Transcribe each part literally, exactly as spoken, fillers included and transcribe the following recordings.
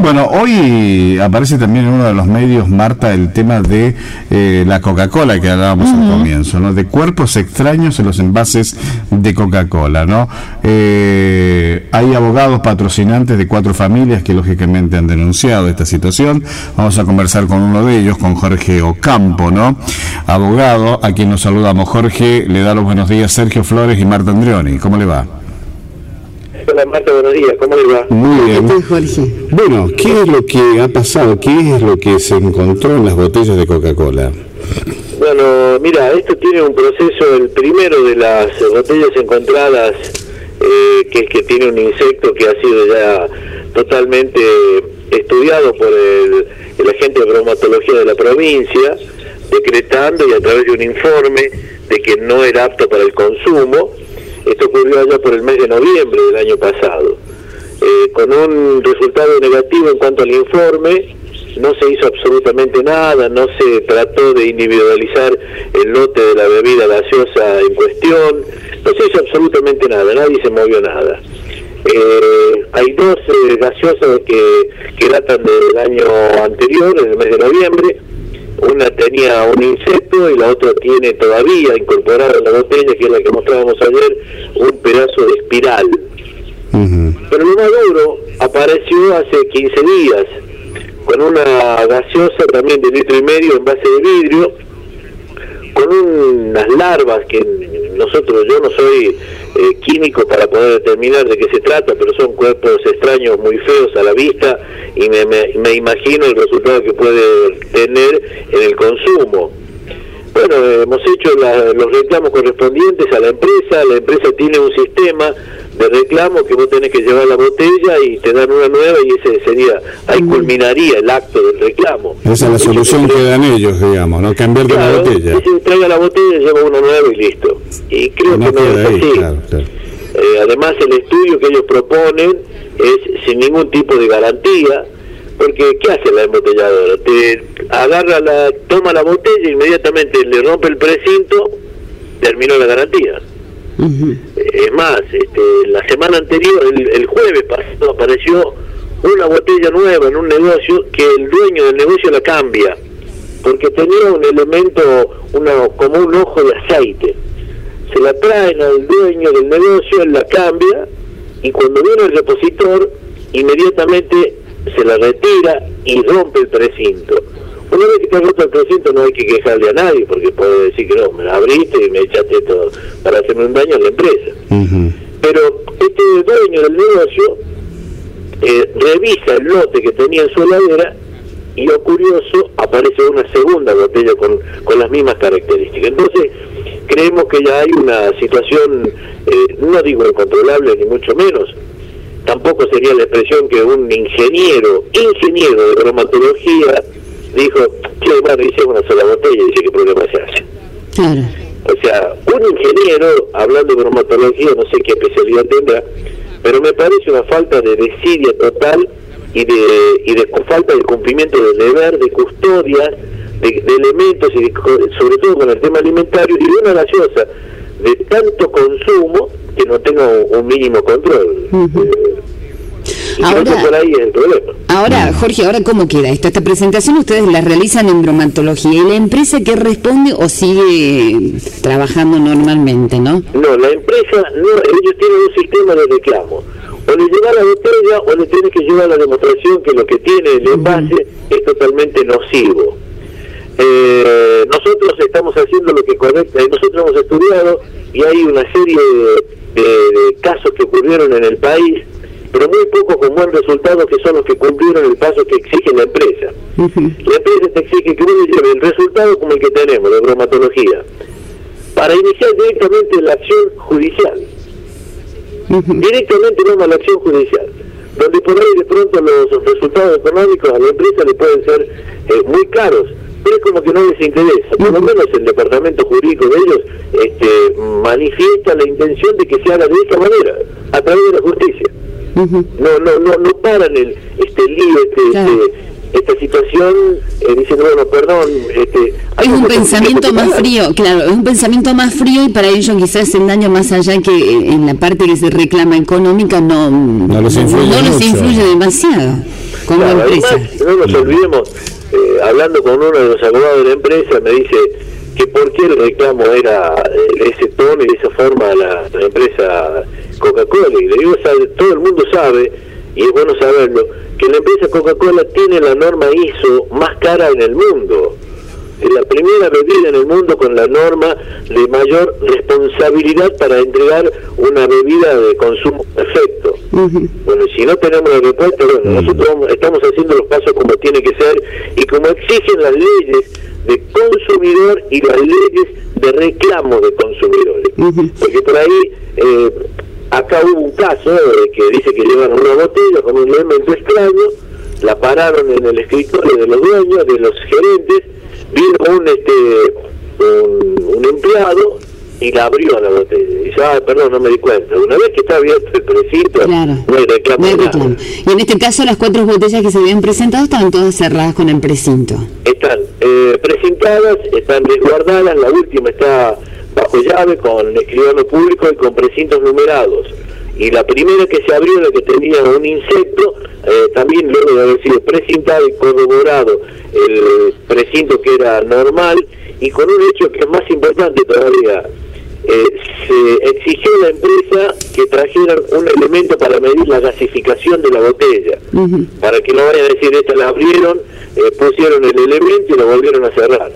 Bueno, hoy aparece también en uno de los medios, Marta, el tema de eh, la Coca-Cola que hablábamos uh-huh. al comienzo, ¿no? De cuerpos extraños en los envases de Coca-Cola, ¿no? Eh, hay abogados patrocinantes de cuatro familias que lógicamente han denunciado esta situación. Vamos a conversar con uno de ellos, con Jorge Ocampo, ¿no? Abogado, a quien nos saludamos. Jorge, le da los buenos días Sergio Flores y Marta Andreoni. ¿Cómo le va? Hola Marta, buenos días, ¿cómo le va? Muy bien. Jorge. Bueno, ¿qué es lo que ha pasado? ¿Qué es lo que se encontró en las botellas de Coca-Cola? Bueno, mira, esto tiene un proceso, el primero de las botellas encontradas, eh, que es que tiene un insecto que ha sido ya totalmente estudiado por el, el agente de bromatología de la provincia, decretando y a través de un informe de que no era apto para el consumo. Esto ocurrió allá por el mes de noviembre del año pasado. Eh, con un resultado negativo en cuanto al informe, no se hizo absolutamente nada, no se trató de individualizar el lote de la bebida gaseosa en cuestión, no se hizo absolutamente nada, nadie se movió nada. Eh, hay dos eh, gaseosas que, que datan del año anterior, en el mes de noviembre. Una tenía un insecto y la otra tiene todavía incorporada en la botella, que es la que mostrábamos ayer, un pedazo de espiral. Uh-huh. Pero lo más duro apareció hace quince días, con una gaseosa también de litro y medio en base de vidrio, con unas larvas que nosotros, yo no soy eh, químico para poder determinar de qué se trata, pero son cuerpos extraños muy feos a la vista y me, me, me imagino el resultado que puede tener en el consumo. Bueno, eh, hemos hecho la, los reclamos correspondientes a la empresa, la empresa tiene un sistema de reclamo que vos tenés que llevar la botella y te dan una nueva y ese sería, ahí culminaría el acto del reclamo. Esa es la solución que dan ellos, digamos, ¿no? Cambiar de claro, la botella. Si se traiga la botella, lleva una nueva y listo. Y creo no que no es así. Claro, claro. Eh, además, el estudio que ellos proponen es sin ningún tipo de garantía, porque ¿qué hace la embotelladora? Te agarra la, toma la botella, inmediatamente le rompe el precinto, terminó la garantía. Uh-huh. Es más, este, la semana anterior, el, el jueves pasado, apareció una botella nueva en un negocio que el dueño del negocio la cambia, porque tenía un elemento, una, como un ojo de aceite. Se la traen al dueño del negocio, él la cambia, y cuando viene el repositor, inmediatamente se la retira y rompe el precinto. Una vez que te has roto el precinto no hay que quejarle a nadie, porque puede decir que no, me la abriste y me echaste todo para hacerme un daño a la empresa. Uh-huh. Pero este dueño del negocio eh, revisa el lote que tenía en su heladera y, lo curioso, aparece una segunda botella con, con las mismas características. Entonces, creemos que ya hay una situación, eh, no digo incontrolable ni mucho menos, tampoco sería la expresión que un ingeniero, ingeniero de bromatología dijo, che, bueno, hice una sola botella y dice, ¿qué problema se hace? Claro. O sea, un ingeniero, hablando de bromatología, no sé qué especialidad tendrá, pero me parece una falta de desidia total y de y de falta de cumplimiento del deber, de custodia, de, de elementos, y de, sobre todo con el tema alimentario, y de una gaseosa de tanto consumo que no tenga un, un mínimo control. Uh-huh. eh, Y ahora, creo que por ahí es el problema. Ahora, Jorge, ¿ahora cómo queda esto? Esta presentación ustedes la realizan en bromatología. ¿Y la empresa qué responde o sigue trabajando normalmente, no? No, la empresa, no, ellos tienen un sistema de reclamo. O le lleva la botella o le tiene que llevar la demostración que lo que tiene el envase uh-huh. es totalmente nocivo. Eh, nosotros estamos haciendo lo que correcta, nosotros hemos estudiado y hay una serie de, de, de casos que ocurrieron en el país, pero muy pocos con buen resultado, que son los que cumplieron el paso que exige la empresa. Uh-huh. La empresa te exige que uno lleve el resultado como el que tenemos, de bromatología, para iniciar directamente la acción judicial. Uh-huh. Directamente vamos a la acción judicial, donde por ahí de pronto los resultados económicos a la empresa le pueden ser eh, muy caros, pero es como que no les interesa. Por lo menos el departamento jurídico de ellos este, manifiesta la intención de que se haga de esta manera, a través de la justicia. Uh-huh. No, no, no, no paran el, este lío, este, claro. este, esta situación, eh, diciendo, bueno, perdón, este, es un pensamiento más frío, claro, es un pensamiento más frío y para ellos quizás el daño más allá que en la parte que se reclama económica no, no les influye, no les influye demasiado. como claro, empresa. Además, no nos olvidemos, eh, hablando con uno de los abogados de la empresa, me dice que por qué el reclamo era de ese tono y de esa forma a la, la empresa Coca-Cola. Y le digo, sabe, todo el mundo sabe, y es bueno saberlo, que la empresa Coca-Cola tiene la norma I S O más cara en el mundo. Es la primera bebida en el mundo con la norma de mayor responsabilidad para entregar una bebida de consumo perfecto. Uh-huh. Bueno, si no tenemos la respuesta, bueno, uh-huh. nosotros estamos haciendo los pasos como tiene que ser y como exigen las leyes de consumidor y las leyes de reclamo de consumidores. Uh-huh. Porque por ahí, eh, acá hubo un caso de que dice que llevaron una botella con un elemento extraño, la pararon en el escritorio de los dueños, de los gerentes, vino un este un, un empleado y la abrió a la botella y dice, ah, perdón, no me di cuenta. Una vez que está abierto el precito, claro, no hay reclamo, no hay reclamo. Y en este caso las cuatro botellas que se habían presentado estaban todas cerradas con el precinto. Están eh, precintadas, están resguardadas, la última está bajo llave con escribano público y con precintos numerados. Y la primera que se abrió, la que tenía un insecto, eh, también luego de haber sido precintado y corroborado el precinto que era normal, y con un hecho que es más importante todavía, eh, se exigió a la empresa que trajeran un elemento para medir la gasificación de la botella, uh-huh. para que no vayan a decir, esta la abrieron, eh, pusieron el elemento y lo volvieron a cerrar.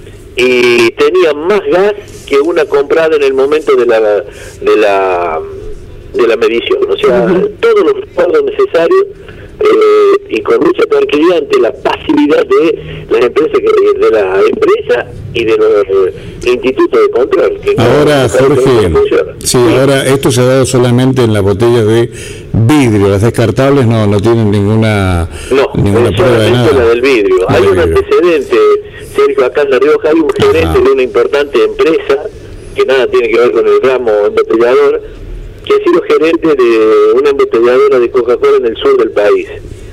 Y tenía más gas que una comprada en el momento de la... de la de la medición, o sea, uh-huh. todos los respaldos necesarios eh, y con mucha tranquilidad ante la pasividad de las empresas, que, de la empresa y de los eh, institutos de control. Que ahora, no, Jorge, no sí, sí, ahora esto se ha dado solamente en las botellas de vidrio, las descartables no no tienen ninguna no, ninguna prueba de nada. La del vidrio. La hay del un vidrio. Antecedente, Sergio, acá en La Rioja hay un gerente Ajá. de una importante empresa que nada tiene que ver con el ramo embotellador, que ha sido gerente de una embotelladora de Coca-Cola en el sur del país.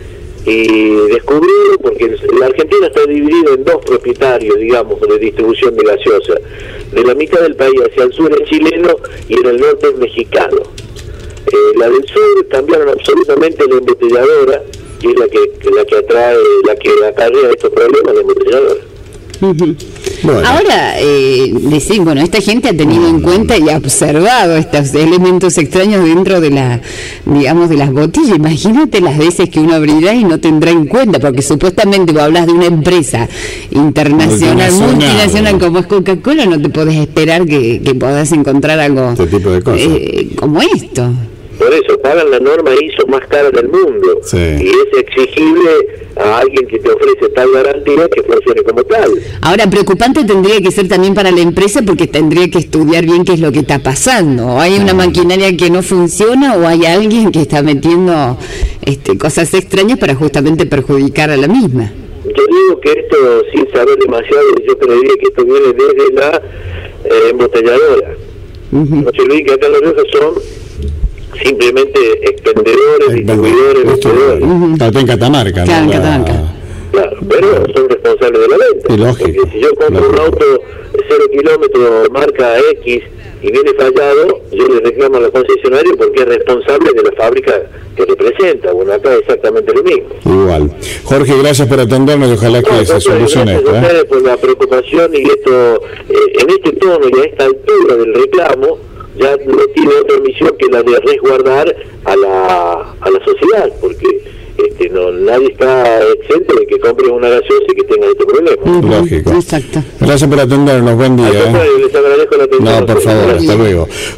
Y descubrió, porque la Argentina está dividida en dos propietarios, digamos, de distribución de gaseosa. De la mitad del país hacia el sur es chileno y en el norte es mexicano. Eh, la del sur cambiaron absolutamente la embotelladora, que es la que, la que atrae, la que acarrea estos problemas de embotelladora. Uh-huh. Bueno. Ahora, eh, decir, bueno, esta gente ha tenido en cuenta y ha observado estos elementos extraños dentro de la, digamos, de las botellas. Imagínate las veces que uno abrirá y no tendrá en cuenta, porque supuestamente vos hablas de una empresa internacional, multinacional, multinacional como es Coca-Cola, no te podés esperar que, que podás encontrar algo este tipo de cosas. Eh, como esto. Por eso, pagan la norma I S O más cara del mundo. Sí. Y es exigible a alguien que te ofrece tal garantía que funcione como tal. Ahora, preocupante tendría que ser también para la empresa, porque tendría que estudiar bien qué es lo que está pasando. O hay una maquinaria que no funciona, o hay alguien que está metiendo este, cosas extrañas para justamente perjudicar a la misma. Yo digo que esto, sin saber demasiado, yo creería que esto viene desde la eh, embotelladora. Uh-huh. No se olviden que acá en Los Riojas son simplemente expendedores, distribuidores, vendedores. Uh-huh. Claro, en Catamarca, claro, ¿no? en Catamarca. Claro, pero son responsables de la venta. Lógico, porque si yo compro lógico. un auto de cero kilómetros, marca X, y viene fallado, yo le reclamo a la concesionaria porque es responsable de la fábrica que representa. Bueno, acá es exactamente lo mismo. Igual. Jorge, gracias por atendernos y ojalá que no, se solucione esto. Gracias a ustedes ¿eh? por la preocupación y esto, eh, en este tono y a esta altura del reclamo, ya no tiene otra misión que la de resguardar a la a la sociedad, porque este no nadie está exento de que compre una gaseosa y que tenga este problema. Uh-huh. Lógico. Exacto. Gracias por atendernos, buen día. ¿eh? Les agradezco la atención. No, por favor, hasta luego.